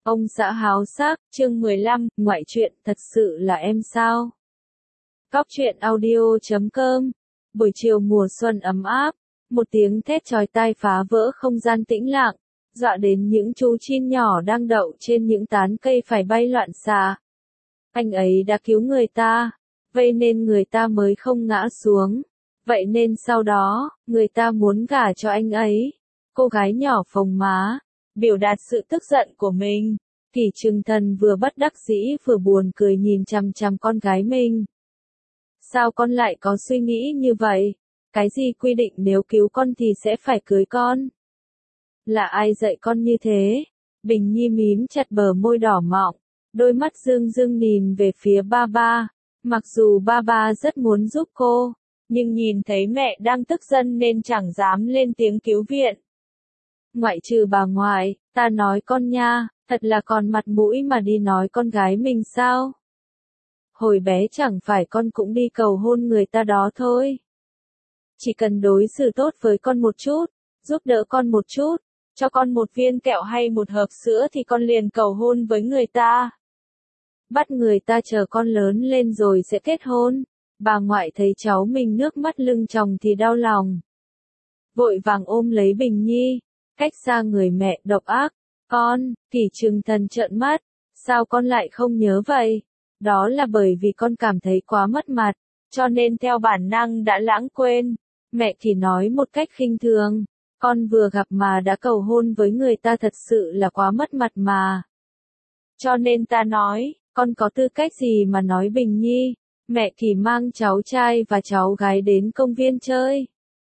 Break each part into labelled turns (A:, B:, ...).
A: Ông xã háo sắc, chương 15, ngoại truyện, thật sự là em sao? Cóc truyện audio.com. Buổi chiều mùa xuân ấm áp, một tiếng thét chói tai phá vỡ không gian tĩnh lặng, dọa đến những chú chim nhỏ đang đậu trên những tán cây phải bay loạn xạ. Anh ấy đã cứu người ta, vậy nên người ta mới không ngã xuống. Vậy nên sau đó, người ta muốn gả cho anh ấy. Cô gái nhỏ phồng má, biểu đạt sự tức giận của mình. Kỷ Trừng Thần vừa bất đắc dĩ vừa buồn cười nhìn chằm chằm con gái mình. Sao con lại có suy nghĩ như vậy? Cái gì quy định nếu cứu con thì sẽ phải cưới con? Là ai dạy con như thế? Bình Nhi mím chặt bờ môi đỏ mọng, đôi mắt rưng rưng nhìn về phía ba ba. Mặc dù ba ba rất muốn giúp cô, nhưng nhìn thấy mẹ đang tức giận nên chẳng dám lên tiếng cứu viện. Ngoại trừ bà ngoại, ta nói con nha, thật là còn mặt mũi mà đi nói con gái mình sao? Hồi bé chẳng phải con cũng đi cầu hôn người ta đó thôi. Chỉ cần đối xử tốt với con một chút, giúp đỡ con một chút, cho con một viên kẹo hay một hộp sữa thì con liền cầu hôn với người ta. Bắt người ta chờ con lớn lên rồi sẽ kết hôn. Bà ngoại thấy cháu mình nước mắt lưng tròng thì đau lòng. Vội vàng ôm lấy Bình Nhi, cách xa người mẹ độc ác. Con, Kỷ Trừng Thần trợn mắt, sao con lại không nhớ vậy? Đó là bởi vì con cảm thấy quá mất mặt, cho nên theo bản năng đã lãng quên. Mẹ thì nói một cách khinh thường, con vừa gặp mà đã cầu hôn với người ta thật sự là quá mất mặt mà. Cho nên ta nói, con có tư cách gì mà nói Bình Nhi? Mẹ Kỷ mang cháu trai và cháu gái đến công viên chơi.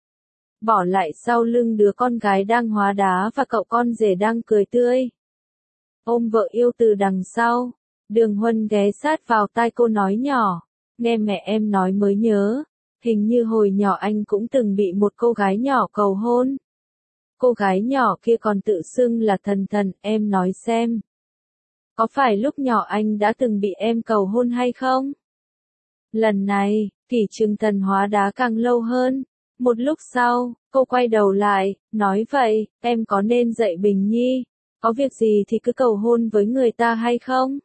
A: Bỏ lại sau lưng đứa con gái đang hóa đá và cậu con rể đang cười tươi. Ôm vợ yêu từ đằng sau, Đường Huân ghé sát vào tai cô nói nhỏ, nghe mẹ em nói mới nhớ, hình như hồi nhỏ anh cũng từng bị một cô gái nhỏ cầu hôn. Cô gái nhỏ kia còn tự xưng là Thần Thần, em nói xem. Có phải lúc nhỏ anh đã từng bị em cầu hôn hay không? Lần này, Kỷ Trừng Thần hóa đá càng lâu hơn. Một lúc sau, cô quay đầu lại, nói vậy, em có nên dạy Bình Nhi, có việc gì thì cứ cầu hôn với người ta hay không?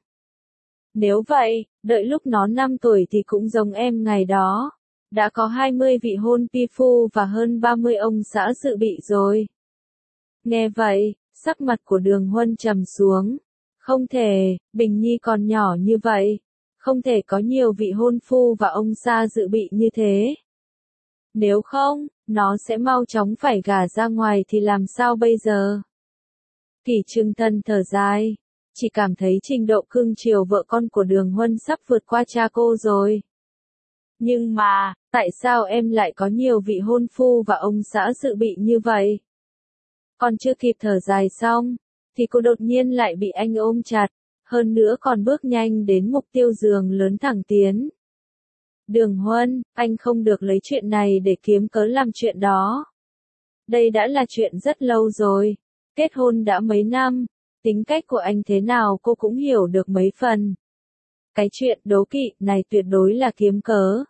A: Nếu vậy, đợi lúc nó 5 tuổi thì cũng giống em ngày đó. Đã có 20 vị hôn pi phu và hơn 30 ông xã dự bị rồi. Nghe vậy, sắc mặt của Đường Huân trầm xuống. Không thể, Bình Nhi còn nhỏ như vậy. Không thể có nhiều vị hôn phu và ông xã dự bị như thế. Nếu không, nó sẽ mau chóng phải gả ra ngoài thì làm sao bây giờ? Kỷ Trừng Thần thở dài, chỉ cảm thấy trình độ cưng chiều vợ con của Đường Huân sắp vượt qua cha cô rồi. Nhưng mà, tại sao em lại có nhiều vị hôn phu và ông xã dự bị như vậy? Còn chưa kịp thở dài xong, thì cô đột nhiên lại bị anh ôm chặt, hơn nữa còn bước nhanh đến mục tiêu giường lớn thẳng tiến. Đường Huân, anh không được lấy chuyện này để kiếm cớ làm chuyện đó. Đây đã là chuyện rất lâu rồi, kết hôn đã mấy năm, tính cách của anh thế nào cô cũng hiểu được mấy phần. Cái chuyện đố kỵ này tuyệt đối là kiếm cớ.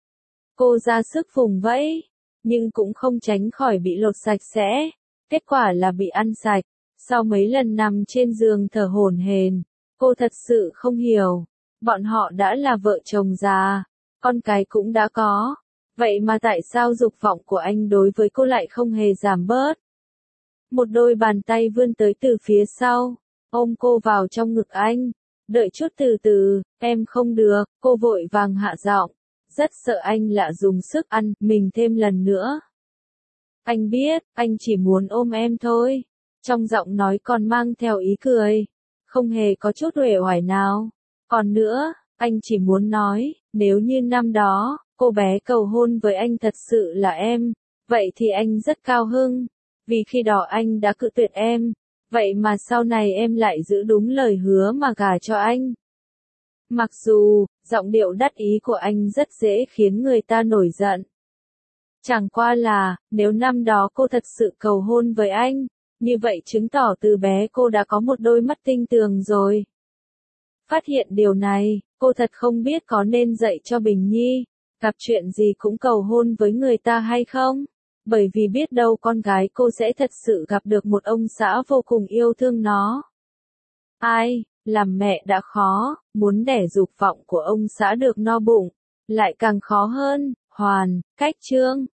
A: Cô ra sức vùng vẫy, nhưng cũng không tránh khỏi bị lột sạch sẽ. Kết quả là bị ăn sạch. Sau mấy lần nằm trên giường thở hổn hển, cô thật sự không hiểu. Bọn họ đã là vợ chồng già, con cái cũng đã có. Vậy mà tại sao dục vọng của anh đối với cô lại không hề giảm bớt? Một đôi bàn tay vươn tới từ phía sau, ôm cô vào trong ngực anh. Đợi chút từ từ, em không được, cô vội vàng hạ giọng. Rất sợ anh lạ dùng sức ăn mình thêm lần nữa. Anh biết, anh chỉ muốn ôm em thôi. Trong giọng nói còn mang theo ý cười. Không hề có chút uể oải nào. Còn nữa, anh chỉ muốn nói, nếu như năm đó, cô bé cầu hôn với anh thật sự là em, vậy thì anh rất cao hứng. Vì khi đó anh đã cự tuyệt em. Vậy mà sau này em lại giữ đúng lời hứa mà gả cho anh. Mặc dù, giọng điệu đắc ý của anh rất dễ khiến người ta nổi giận. Chẳng qua là, nếu năm đó cô thật sự cầu hôn với anh, như vậy chứng tỏ từ bé cô đã có một đôi mắt tinh tường rồi. Phát hiện điều này, cô thật không biết có nên dạy cho Bình Nhi, gặp chuyện gì cũng cầu hôn với người ta hay không, bởi vì biết đâu con gái cô sẽ thật sự gặp được một ông xã vô cùng yêu thương nó. Ai, làm mẹ đã khó, muốn đẻ dục vọng của ông xã được no bụng, lại càng khó hơn. Hoàn, cách chương